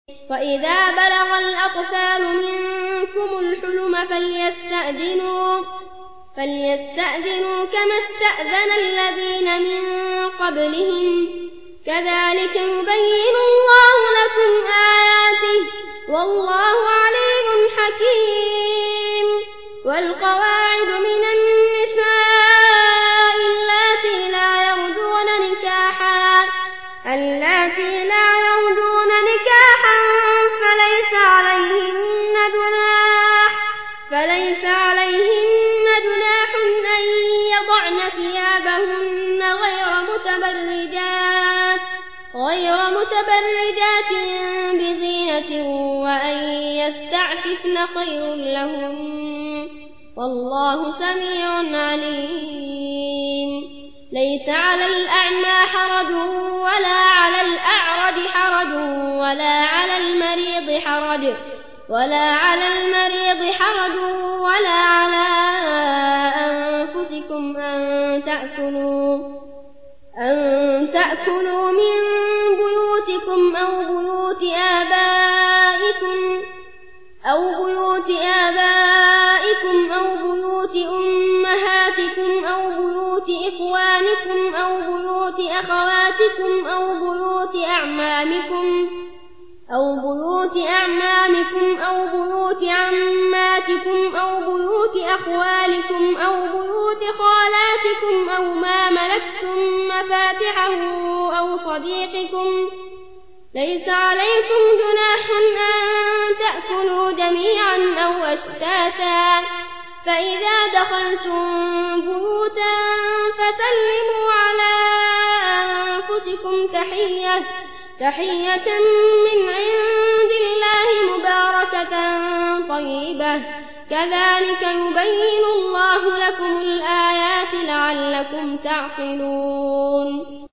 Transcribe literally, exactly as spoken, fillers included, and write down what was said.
وإذا بلغ الأطفال منكم الحلم فليستأذنوا, فليستأذنوا كما استأذن الذين من قبلهم كذلك يبين الله لكم آياته والله عليم حكيم. والقواعد من النساء اللاتي لا يرجون نكاحا اللاتي لا يرجون نكاحا فليس عليهن جناح فليس عليهن جناح أن يضعن ثيابهن غير متبرجات غير متبرجات بزينة وأن يستعففن خير لهن والله سميع عليم. ليس على الأعمى حرج ولا على الأعرج حرج ولا على المريض حرج ولا على المريض حرج ولا على أنفسكم أن تأكلوا أن تأكلوا من بيوتكم أو بيوت آبائكم أو بيوت آبائكم أو بيوت أمهاتكم أو بيوت إخوانكم أو بيوت أخواتكم أو بيوت أعمامكم أو بيوت أعمامكم أو بيوت عماتكم أو بيوت أخوالكم أو بيوت خالاتكم أو ما ملكتم مفاتحه أو صديقكم. ليس عليكم جناح أن تأكلوا جميعا أو أشتاتا فإذا دخلتم بيوتا فسلموا على أنفسكم تحية تحية من عند الله مباركة طيبة كذلك يبين الله لكم الآيات لعلكم تعقلون.